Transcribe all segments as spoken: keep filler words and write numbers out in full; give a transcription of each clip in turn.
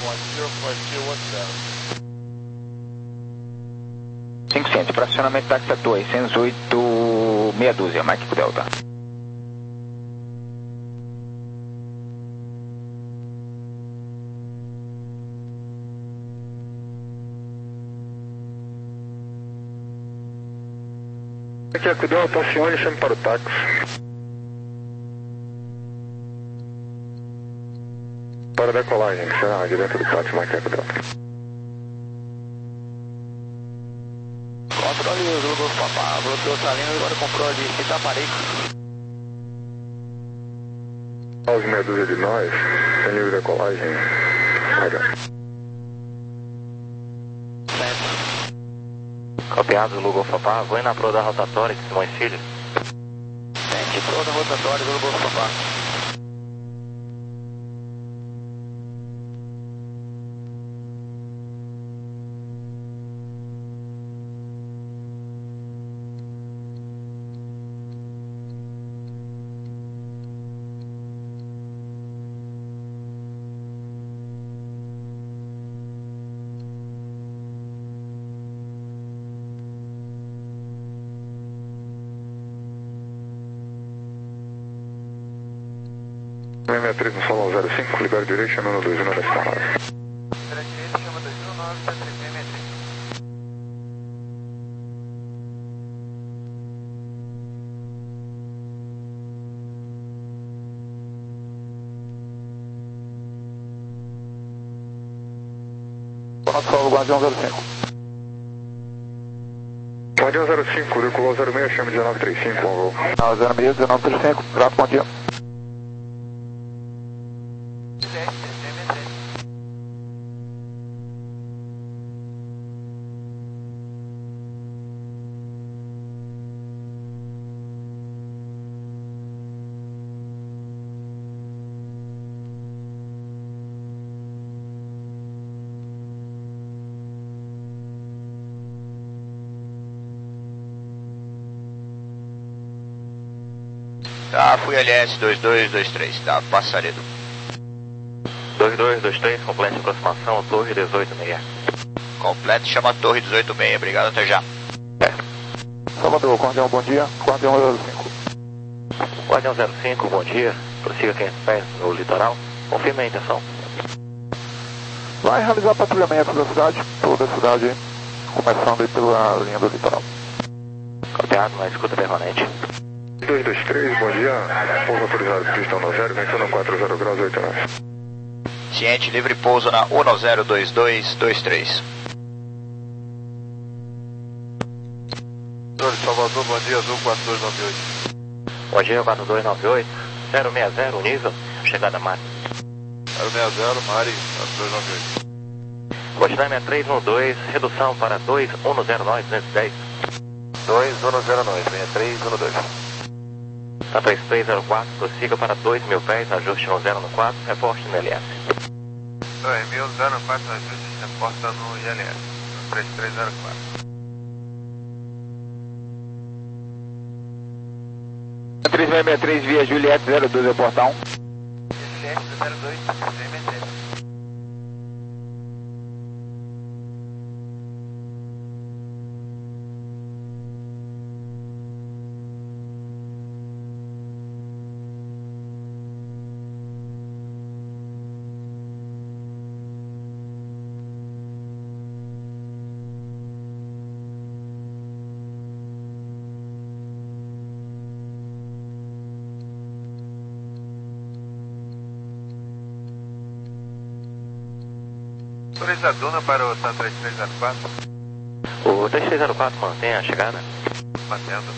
cinco cento, fracionamento táxi atua, seiscentos e oito, meia dúzia, Mike Delta. Aqui é que Delta, acione, chame para o táxi. Para decolagem, será aqui dentro do táxi, Mike Eco Delta. Controle o Golfo Papá, bloqueou Salinas, agora controle Itaparica. Aos meia dúzia de nós, sem livre decolagem, carga. Copiado do Golfo Papá, vou na proa da rotatória de Simões Filho. Sente, proa da rotatória do Golfo Papá. seis sessenta e três no salão zero cinco, libera direito, chamando dois um nove da escala. Libera direito, chama dois um nove, três seis seis três. Nosso salvo, Guardião zero cinco. Guardião zero cinco, decolou zero seis, chame dezenove trinta e cinco, bom voo. Não, zero seis, dezenove trinta e cinco, grato, bom dia. Tá, fui L S dois dois dois três, tá, Passaredo. dois dois dois três, complete aproximação, torre dezoito seis. Completo, chama a torre dezoito seis, obrigado, até já. É. Salvador, Guardião, bom dia, Guardião zero cinco. Guardião zero cinco, bom dia, prossiga quinhentos pés no litoral, confirme a intenção. Vai realizar patrulhamento da cidade, toda a cidade, começando aí pela linha do litoral. Copiado, na escuta permanente. dois dois três, bom dia, pouso autorizado, pistão no zero, ventando quatro zero graus, oito nove. Ciente, livre pouso na um zero dois dois dois três. Salvador, bom dia, Azul quatro dois nove oito. Bom dia, quatro dois nove oito, zero seis zero, nível, chegada Mari. zero seis zero, Mari, quatro dois nove oito. Continuame a três um dois, redução para dois um zero nove, duzentos e dez. dois um zero nove, seis três um dois. A três três zero quatro, prossiga para dois mil pés, ajuste no zero no quatro, reporte no L S. dois mil zero quatro, ajuste, reporta no I L S. três três zero quatro. três seis seis três, via Juliette zero dois, reportar um. Juliette zero dois, três seis seis três. Autoriza a Duna para o TAM três três zero quatro. O três três zero quatro mantém a chegada. Mantendo.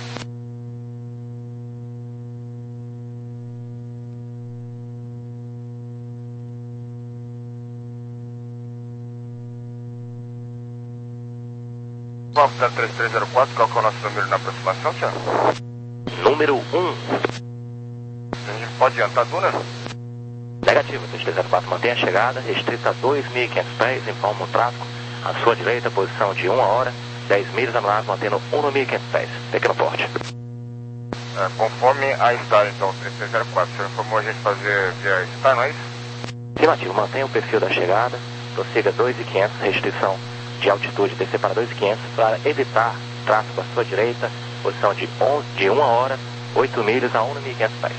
Vamos para três três zero quatro, qual que é o nosso número na aproximação, Thiago? Número um. A gente pode adiantar a Duna? Negativo, três três zero quatro mantém a chegada, restrita a dois mil e quinhentos pés, informa o tráfego. À sua direita, posição de uma hora, dez milhas anuais, mantendo um mil e quinhentos pés. Pequeno porte. É, conforme a Star, então, três três zero quatro, você informou a gente fazer via Star, não é isso? Afirmativo, mantenha o perfil da chegada, prossiga dois mil e quinhentos, restrição de altitude descer para dois mil e quinhentos para evitar tráfego à sua direita, posição de, onze, de uma hora, oito milhas a um mil e quinhentos pés.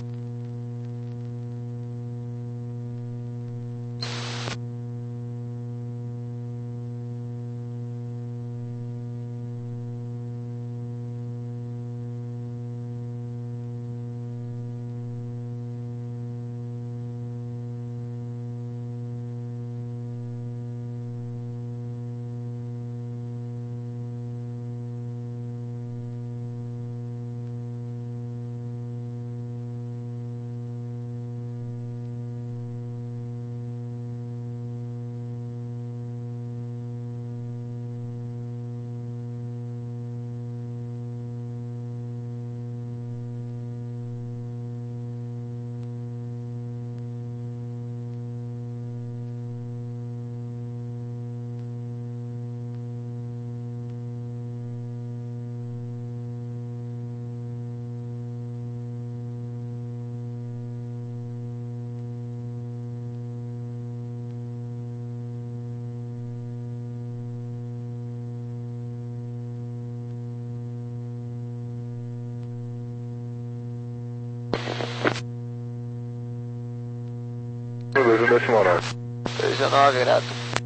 dois, um décimo nove. dois dezenove, grato.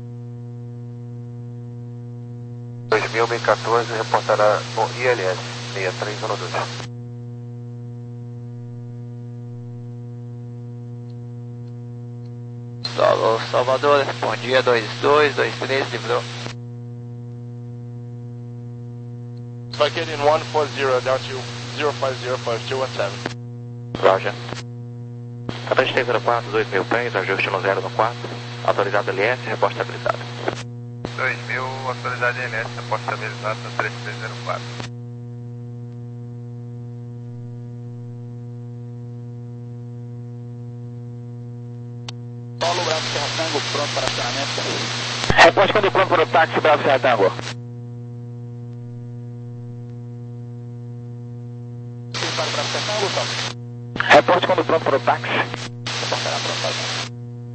dois mil e quatorze, reportará no I L S seis três um dois. Solo Salvador, bom dia, dois dois, dois três, livrou. Located in one four zero down to zero five zero five two one seven. Roger. A três três zero quatro, dois mil pés, ajuste no zero no quatro. Autorizado L S, reporte estabilizado. dois mil, autorizado L S, reporte estabilizado na três três zero quatro. Paulo Bravo Serra Tango, pronto para acionamento. Reporte quando pronto para o táxi, Bravo Serra Tango. Para o Bravo Serra Tango, Gustavo. Reporte quando pronto para o táxi. Reportará pronto para o táxi.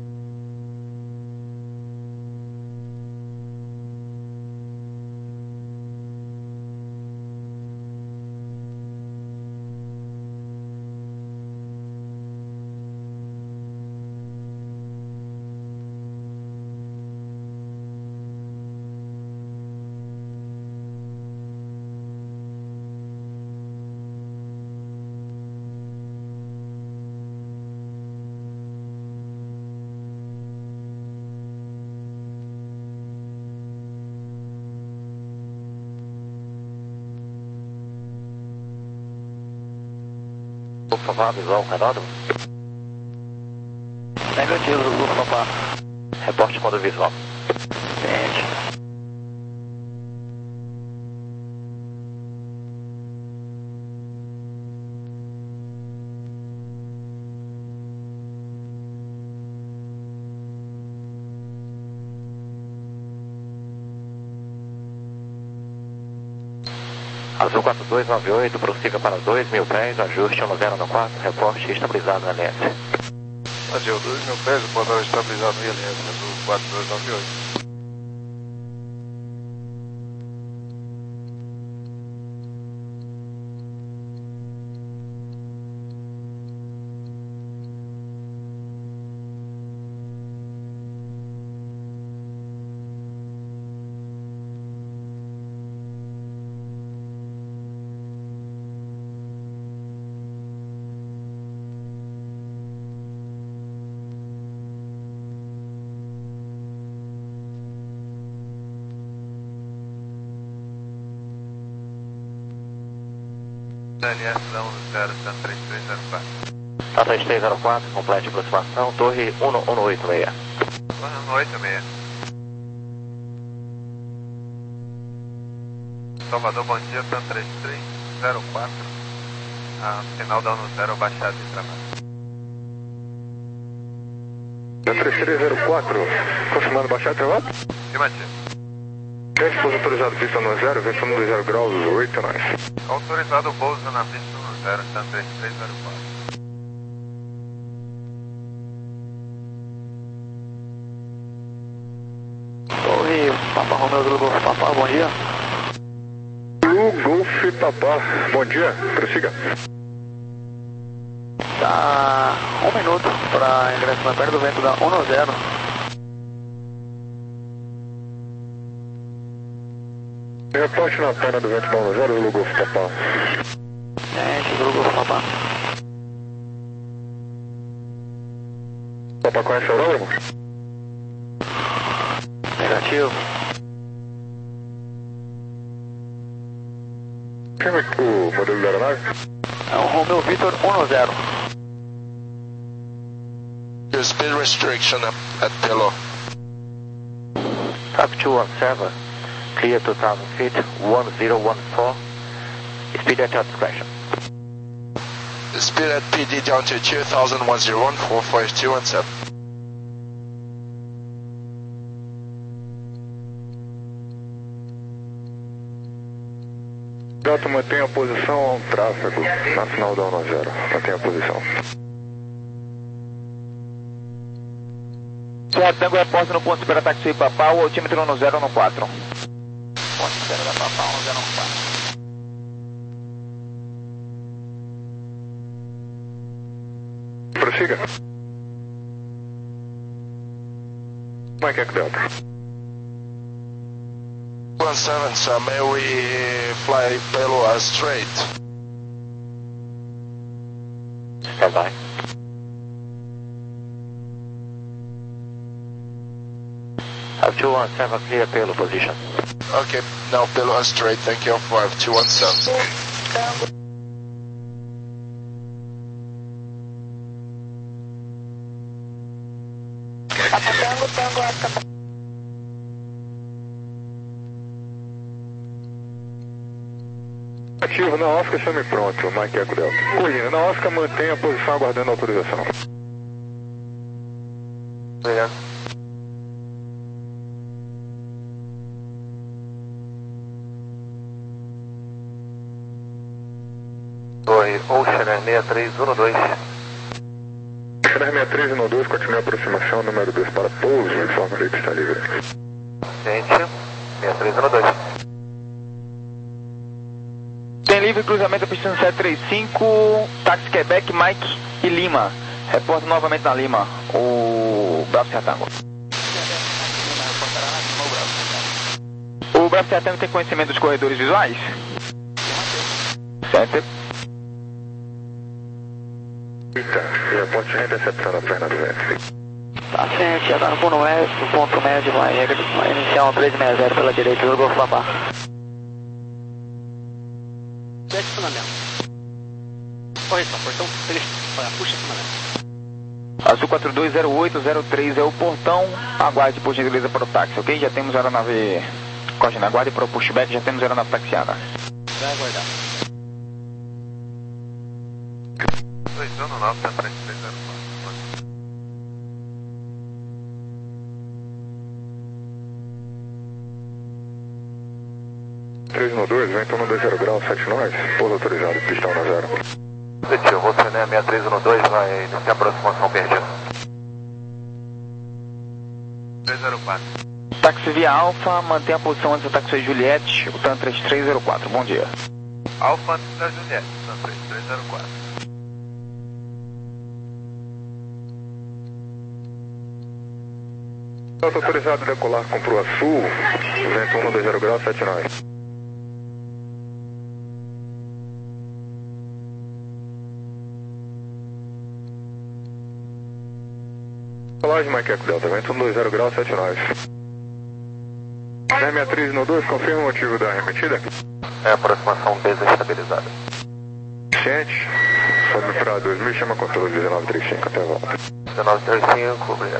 Por favor, visual Renato. Negativo, Lufa, Reporte quando visual. Ciente. Azul quatro dois nove oito, prossiga para dois mil pés, ajuste no zero no quatro, reporte estabilizado no L S. Brasil, dois mil pés, o portal estabilizado no I L S, Azul quatro dois nove oito. L S dá um zero, três três zero quatro. A três três zero quatro, complete aproximação, torre um um oito seis. um oito seis. Salvador, bom dia, TAM três três zero quatro. Ah, sinal dando zero, baixado de trabalho. três três zero quatro, confirmando baixar de trabalho? Afirmativo. Teste pouso autorizado, pista no zero, vento no zero graus, oito, nós. Autorizado o pouso na pista no zero, TAM três três zero quatro. Papa Romeo do Golf Papa, bom dia. Do Golf Papa, bom dia, prossiga. Tá um minuto para ingresso na perna do vento da um zero. Reporte na perna do vento da um zero do Golf Papa. Gente, do Golf Papa. Papa conhece o aeródromo? Negativo. Chama o modelo da aeronave? É um Romeo Victor um zero. Your speed restriction at Pelo. Type two one seven, clear two thousand feet, one zero one four, speed at your discretion. Speed at P D down to two thousand, one zero one four, five two one seven. Delta, mantenha a posição ao tráfego na final da um zero. Mantenha a posição. Sierra Tango, reporte no ponto de espera táxi Papá, o altímetro um zero um quatro. Ponto de espera da Papá, um zero um quatro. Prossiga. Mike Echo Delta. one seven, sir, may we fly Pelo as straight? Stand by. Five two one seven, clear Pelo position. Okay, now Pelo as straight, thank you, five two one seven. Ativo, na Oscar, chame pronto, Mike Echo Delta. Colina, na Oscar, mantenha a posição aguardando a autorização. Obrigado. Torre Oceaner seis três um dois. Oceaner seis três um dois, continue a aproximação, número dois para pouso, informa que está livre. Gente, seis três um dois. Tem livre cruzamento da pista sete três cinco, táxi Quebec, Mike e Lima. Reporta novamente na Lima, o Bravo Sierra Tango. O Bravo Sierra Tango tem conhecimento dos corredores visuais? Certo. Eita, reporte de intercepção na perna do vento. Tá, gente, já tá no ponto médio, o ponto médio vai, vai iniciar um três sessenta pela direita do Golf Papa. Estacionamento. Correção, portão três, puxa estacionamento. Azul quatro dois zero oito zero três é o portão, aguarde por gentileza para o táxi, ok? Já temos a aeronave, Cogina, aguarde para o pushback, já temos a aeronave taxiada. Vai aguardar. dois um nove, tá três três zero quatro. três um dois, vento um dois zero grau, sete nove, pouso autorizado, pista um zero. Positivo, você né, seis três um dois vai iniciar a aproximação perdida. três zero quatro. Táxi via Alfa, mantém a posição antes do táxi Juliette, o TAN três três zero quatro, bom dia. Alfa antes da Juliette, Tan três três zero quatro. Delta autorizado a decolar com proa sul, vento um dois zero grau, sete nove. Colagem Mike Echo Delta, vento um dois zero grau, sete nove. R seis três um dois, confirma o motivo da remetida? É aproximação desestabilizada. Ciente, sobe para dois mil, chama controle dezenove trinta e cinco, até a volta. dezenove trinta e cinco, obrigado.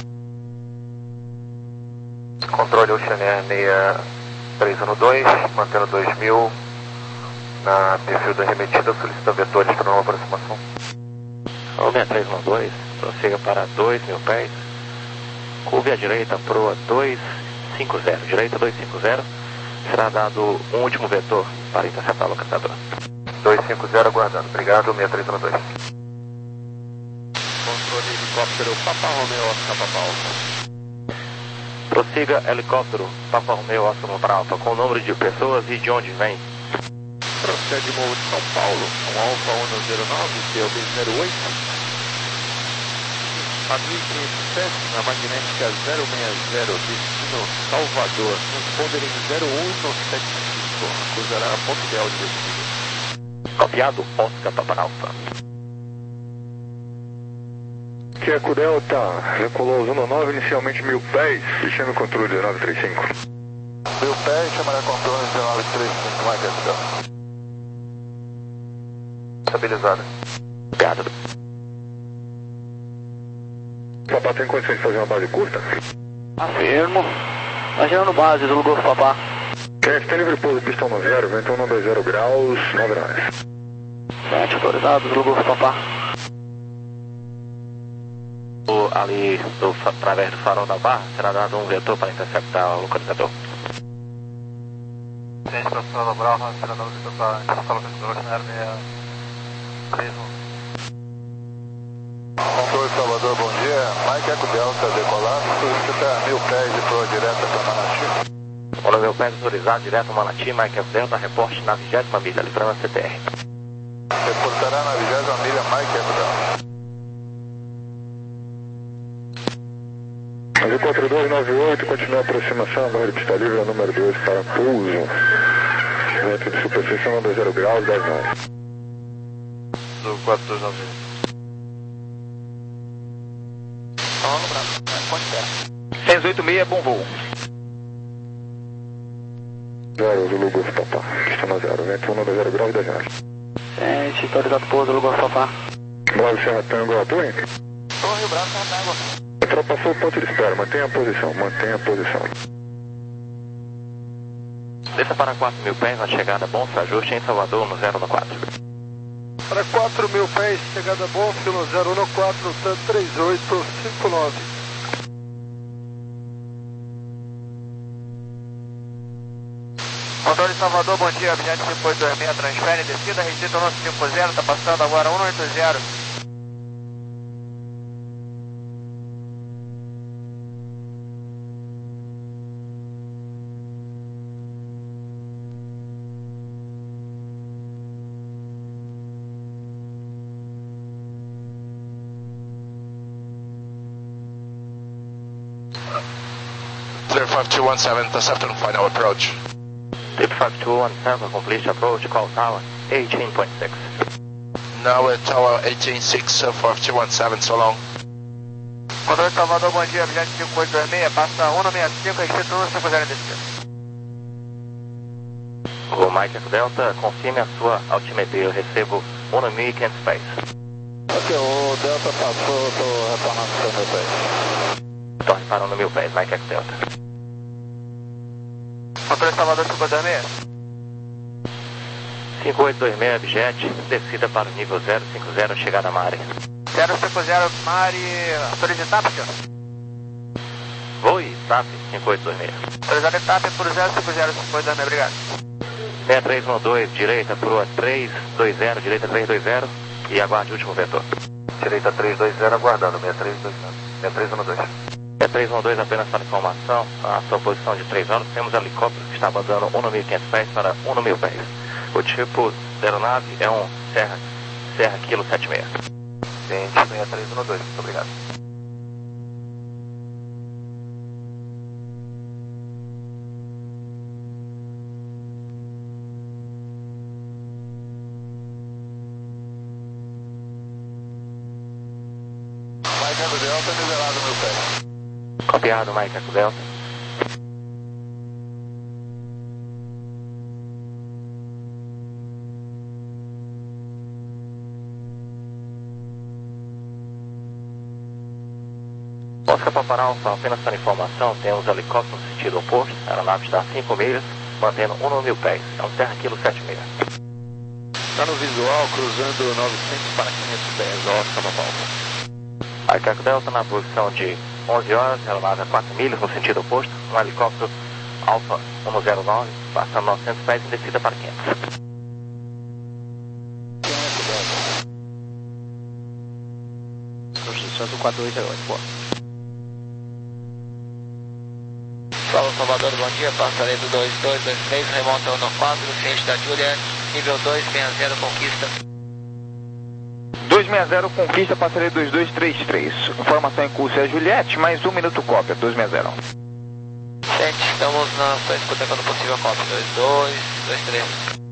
Controle Oceaner seis três um dois, mantendo dois mil na perfil da remetida, solicita vetores para nova aproximação. O seis três um dois, prossiga para dois mil pés, curve à direita, proa dois cinco zero, direita dois cinco zero, será dado um último vetor para interceptar o localizador. dois cinco zero aguardando, obrigado, seis três um dois. Controle helicóptero Papa Romeo, Oscar Papa Alfa. Prossiga helicóptero Papa Romeo Oscar para Alfa com o número de pessoas e de onde vem. Procede Morro de São Paulo, com Alfa um zero nove, C O B zero oito. A mil e quinhentos e sete, na magnética zero seis zero, destino Salvador, transponder em zero um sete cinco, acusará ponto ideal de desvio. Copiado, Oscar Papa Alfa. Queco Delta, recolou zona nove, inicialmente mil pés, destino controle dezenove trinta e cinco. Mil pés, chamará controle dezenove trinta e cinco, mais Queco Delta. Estabilizada. Copiado. Papá tem condições de fazer uma base curta? Afirmo. Imaginando base do Golfo Papá. Gente, tem livre pouso, pistão no zero, vento um dois zero graus, nove nove. Sete autorizados do Golfo Papá. O, ali, do, através do farol da barra, será dado um vetor para interceptar o localizador. Gente, professor Lobral, será dado um vetor para interceptar o localizador, cenário três um. Controle Salvador, bom dia. Mike Eco Delta, decolar. Solicita mil pés de proa direta para Manati. Olha, mil pés autorizado direto a Manati, Mike Eco Delta, reporte na vigésima milha, livrando a C T R. Reportará na vigésima milha Mike Eco Delta. Azul quatro dois nove oito, continua a aproximação, barra de pista livre, número dois para pouso. Vento de superfície um dois zero graus, dez nove. Azul quatro dois nove oito. seis oito seis, bom voo. Zero, Zulu Golfo Papá, pista no zero, vento um dois zero graus, dez nove. Sente, autorizado pouso do Golfo Papá. Bravo Serra Tango, Torre. Torre, Bravo Serra Tango. A tropa passou o ponto de espera, mantenha a posição, mantenha a posição. Desça para quatro mil pés na chegada Bom ajuste em Salvador no zero um quatro. Para quatro mil pés, chegada bom, filo zero um quatro, T três oito cinco nove. Controle Salvador, bom dia, Abjad cinco oito dois seis, transfere, descida, registra o nosso cinco zero, está passando agora um oito zero. Clear five two one seven, intercept and final approach. Tip five two one seven, complete approach, call tower eighteen point six. Now at tower eighteen six, uh, five two one seven, so long. Controle Salvador, bom dia, Abjad cinco oito dois seis, passa um sessenta e cinco, registra o nosso cinco zero descida. O Mike Eco Delta, confirme a sua altimetria, eu recebo mil e quinhentos pés. Ok, o Delta passou, estou retornando para mil pés. Estou reparando mil pés, Mike Eco Delta. Controle Salvador cinco oito dois seis. cinco oito dois seis, Abjet, descida para o nível zero cinco zero, chegada a Mare. zero cinco zero, Mari, autoriza etapa, senhor? Voe, T A P cinco oito dois seis. Autorizado etapa por zero cinco zero, cinco oito dois seis, obrigado. seis três um dois, direita, proa três dois zero, direita três dois zero e aguarde o último vetor. Direita três dois zero, aguardando, seis três dois zero, seis três um dois. seis três um dois, apenas para informação, a sua posição de três horas, temos helicóptero que está abandonando mil e quinhentos pés para mil pés. O tipo da aeronave é um Serra, Serra Kilo setenta e seis. Gente, seis três um dois, muito obrigado. Mike Eco Delta, nivelado mil pés. Copiado, Mike Eco Delta. Oscar Papa Alfa, apenas para informação, temos helicóptero no sentido oposto, a aeronave está a cinco milhas, mantendo mil pés, é um Serra Kilo setenta e seis. Está no visual, cruzando novecentos para quinhentos pés, Oscar Papa Alfa. Mike Eco Delta na posição de onze horas, aeronave a quatro milhas no sentido oposto, um helicóptero Alfa cento e nove, passando novecentos pés e descida para quinhentos. Construção do quatro dois zero oito, boa. Paulo Salvador, bom dia, passarei do dois dois dois três, remonta um quatro, ciente da Juliet, nível dois seis zero, conquista. dois seis zero, conquista, passarei dois dois três três. Informação em curso é a Juliette, mais um minuto cópia, dois seis zero. Ciente, estamos na sua escuta quando possível, cópia, dois dois dois três.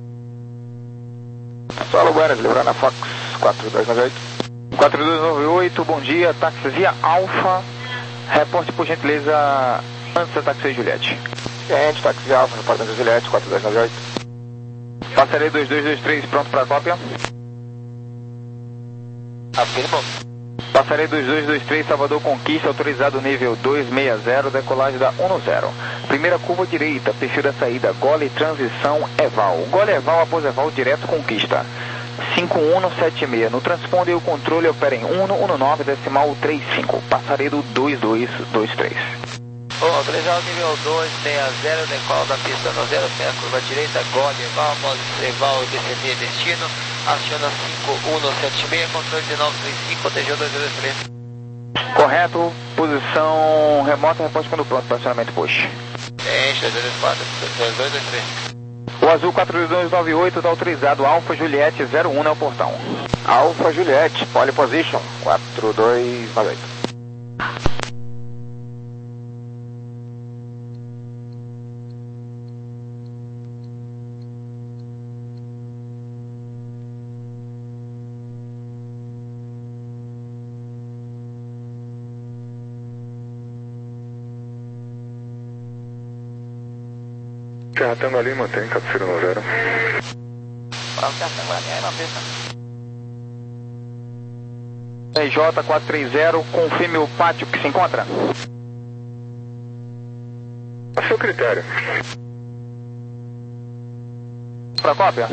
Solo Buenas, livrando a Fox quatro dois nove oito. quatro dois nove oito, bom dia, táxi via Alfa, reporte por gentileza antes da táxi Juliette. Ciente, táxi via Alfa, reporte antes da Juliette, quatro dois nove oito. Passarei dois dois dois três, pronto para a cópia. Afirmo. Passarei dois dois dois três, Salvador Conquista, autorizado nível dois seis zero, decolagem da um zero. Primeira curva direita, perfil da saída, gole transição Eval. Gole Eval após Eval direto Conquista. cinco um sete seis, no transponder o controle opera em um um nove decimal trinta e cinco. Passarei do dois dois dois três. Autorizado nível dois seis zero, decola da pista no zero, tem a curva direita, gole Eval, após Eval e B C D destino. Aciona cinco um sete seis, controle de nove três cinco, T G dois dois três. Correto, posição remota, reposte quando pronto, posicionamento push. Ciente, dois dois quatro, dois dois dois três. O azul quatro dois nove oito está autorizado, Alfa Juliette zero um é o portão. Alfa Juliette, pole position, quatro dois nove oito. Serra Tango ali, mantém, cabeceira no zero. Bravo, Serra Tango ali, aí na pista. R J quatro três zero, confirme o pátio que se encontra. A seu critério. Para cópia.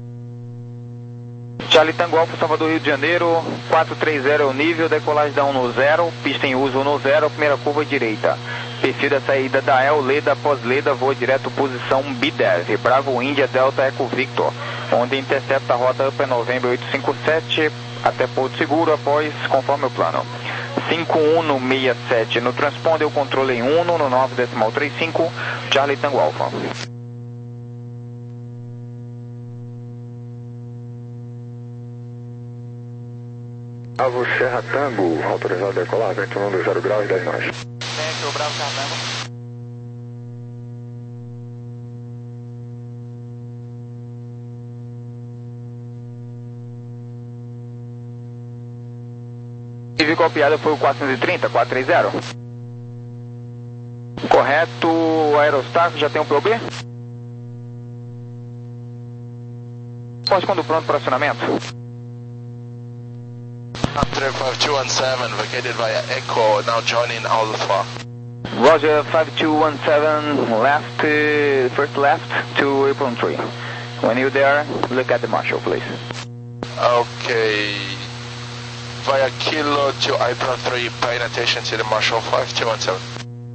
Charlie Tango Alfa, Salvador, Rio de Janeiro, quatro três zero é o nível, decolagem da um zero, pista em uso um zero, primeira curva direita. Perfil da saída da El, Leda, após Leda, voa direto, posição B dez, Bravo Índia, Delta Eco Victor, onde intercepta a rota Upper November oito cinco sete, até Porto Seguro, após, conforme o plano. cinco um seis sete, no transponder o controle em um no nove decimal trinta e cinco, Charlie Tango Alfa. Bravo Serra Tango, autorizado a decolar, vento um zero graus e dez nós. Vento, Bravo Serra Tango. Nível copiado foi o quatrocentos e trinta, quatro três zero. Correto, Aerostar, já tem um P O B? Pode quando pronto para acionamento. Hunter five two one seven, vacated via Echo, now joining Alpha. Roger, five two one seven, left, uh, first left to apron three. When you're there, look at the marshal, please. Okay. Via Kilo to apron three, paying attention to the marshal five two one seven.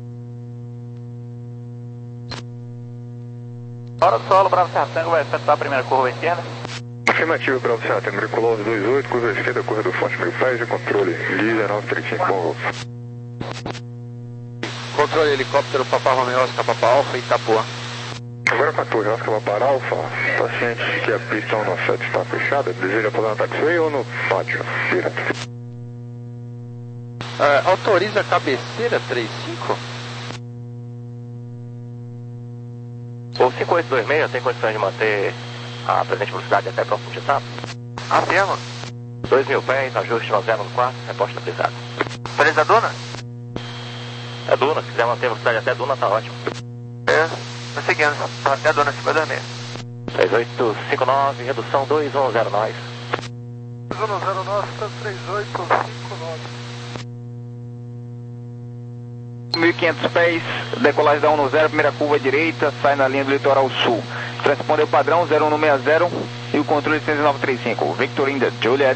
Hora do solo, Bravo Serra Tango vai efetuar a primeira curva interna. Afirmativo, Bravo Serra Tango, tricolor dois oito, curva esquerda, curva do Fonte Mil Pés e controle dezenove trinta e cinco, bom voo. Controle helicóptero Papa Romeo, Oscar Papa Alfa, Itapuã. Agora com a torre Oscar para Alfa, paciente que a pista um sete está fechada, deseja fazer no taxiway ou no pátio direto? Uh, autoriza a cabeceira trinta e cinco? O cinco oito dois seis tem condições de manter a presente velocidade até próximo de etapa? Afirma. dois mil pés, ajuste no zero no quarto, reposta pesada. Beleza, Duna? É Duna, se quiser manter a velocidade até Duna, tá ótimo. É, tô seguindo, tá até Duna cinco dois seis. três oito cinco nove, redução dois um zero nós. dois um zero nove, três oito cinco nove. mil e quinhentos pés, decolagem da um zero, primeira curva direita, sai na linha do litoral sul. Transpondeu padrão zero um seis zero e o controle cento e nove trinta e cinco. Victor India, Juliet.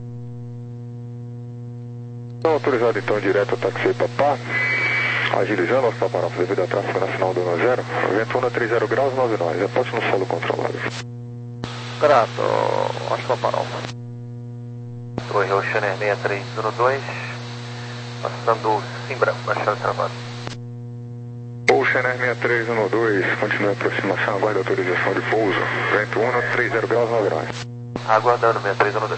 Autorizado então direto ao taxi Papá, agilizando os paparófos devido a tráfego nacional do um zero, vento um a trinta graus, nove nós, aposto no solo controlado. Grato, acho paparófa. Torre Oceaner seis três zero dois, passando Simbra, baixando travado. Oceaner seis três um dois, continue a aproximação, aguarda autorização de pouso. Vento um, trinta graus, nove nove. Aguardando seis três um dois.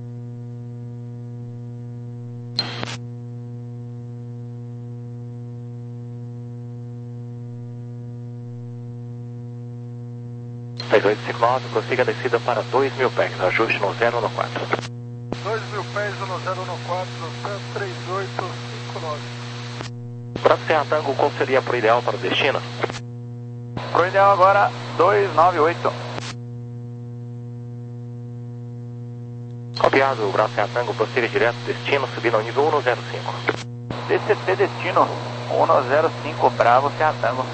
seis oito cinco nove, prossiga a descida para dois mil pés, ajuste no zero um quatro. dois mil pés no zero um quatro, três oito cinco nove. Para Serra Tango, qual seria pro ideal para o destino? Pro ideal agora, dois nove oito. Copiado, Bravo Serra Tango, prossiga direto, destino, subindo ao nível um zero cinco. D C C destino, um zero cinco, Bravo Serra Tango.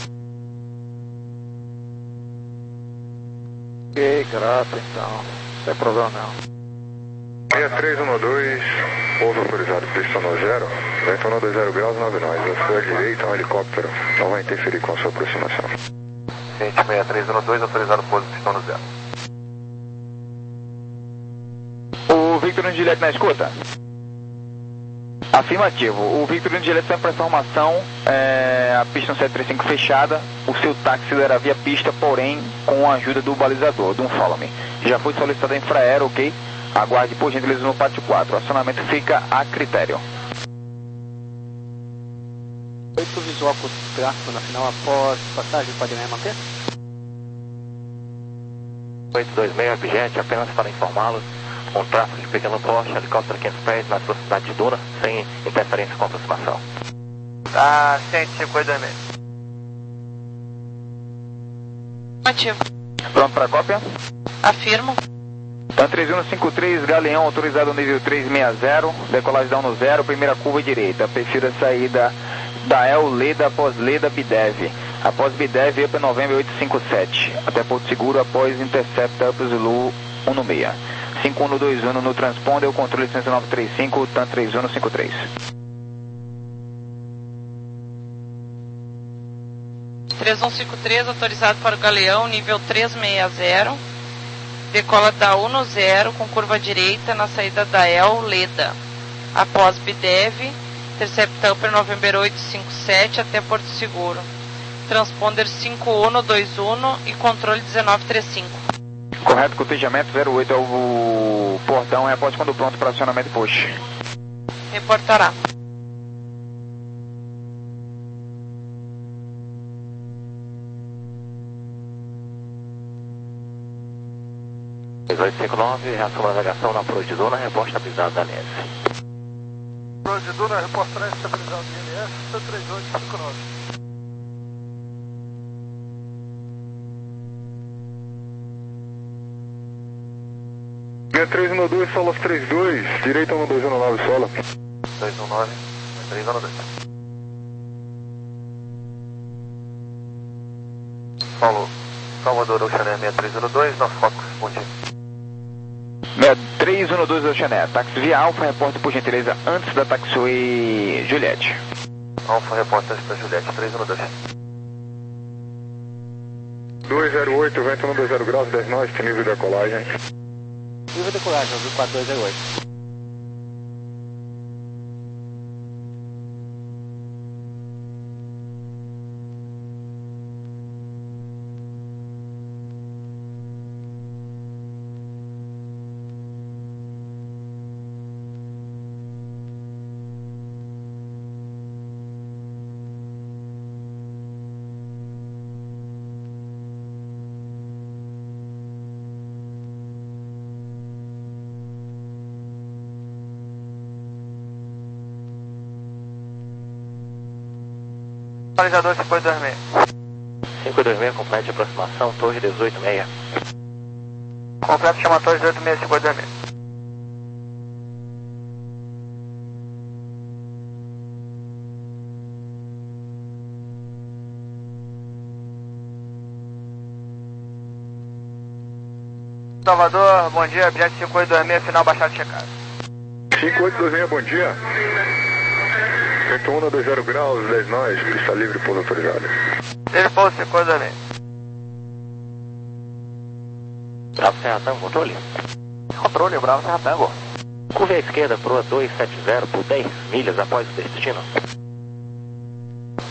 Ok, grato então, sem problema não. seis três um dois, pouso autorizado, pista no zero, vento um dois zero graus, nove nove. À sua direita, um helicóptero não vai interferir com a sua aproximação. Ciente seis três um dois, autorizado pouso, pista no zero. O Victor Juliette na escuta? Afirmativo. O Victor Juliette está para informação, é, a pista sete três cinco fechada, o seu táxi era via pista, porém com a ajuda do balizador, do um follow me. Já foi solicitada a infraero, ok? Aguarde por gentileza no pátio quatro. O acionamento fica a critério. oito visual com tráfego na final após passagem, pode me manter? oito dois seis, objeto, apenas para informá-lo, com tráfego de pequeno porte, helicóptero quinhentos pés na velocidade de Duna, sem interferência com aproximação. Tá, cento e cinquenta e seis. Ativo. Pronto para cópia? Afirmo. TAM três um cinco três, Galeão autorizado nível três seis zero, decolagem down no zero, primeira curva direita, perfil da saída da El Leda após Leda Bidev, após Bidev Up November oito cinco sete, até Porto Seguro após Intercept Up Zulu um seis. cinco um dois um no transponder, o controle cento e nove trinta e cinco, TAM três um cinco três. três um cinco três, autorizado para o Galeão, nível três seis zero. Decola da um zero com curva direita na saída da El Leda. Após Bidev, Intercept Upper November oito cinco sete até Porto Seguro. Transponder cinco um dois um e controle dezenove trinta e cinco. Correto, cotejamento zero oito é o portão, reporte quando pronto para acionamento e push. Reportará. seis oito cinco nove, reação à navegação na Pro de Duna, reporte estabilizado da N S. Pro de Duna, reportará estabilizado da N S, três oito cinco nove. seis três um dois, solo trinta e dois, direita um dois um nove, solo. dois um nove, três um dois. Solo, Salvador Oceaner seis três um dois, na Fox, bom dia. seis três um dois Oceaner, táxi via Alfa, reporte por gentileza antes da taxiway Juliette. Alfa, reporte antes da Juliette, três um dois. dois zero oito, vento um dois zero graus, dez nove, tem nível de decolagem. Nível de decolagem, ouviu quatro dois zero oito. Atualizador cinco dois seis. cinco dois seis, complete aproximação, torre dezoito seis. Completo chama torre dezoito seis, cinco dois seis. Salvador, bom dia, bilhete cinco oito dois seis, final baixado checado. cinco oito dois seis, bom dia. vento um dois zero graus, dez nove, pista livre, pouso autorizado. Ele pouso cinco oito dois seis. Bravo Serra Tango, controle? Controle, Bravo Serra Tango. Curva à esquerda, proa dois sete zero por dez milhas após o destino.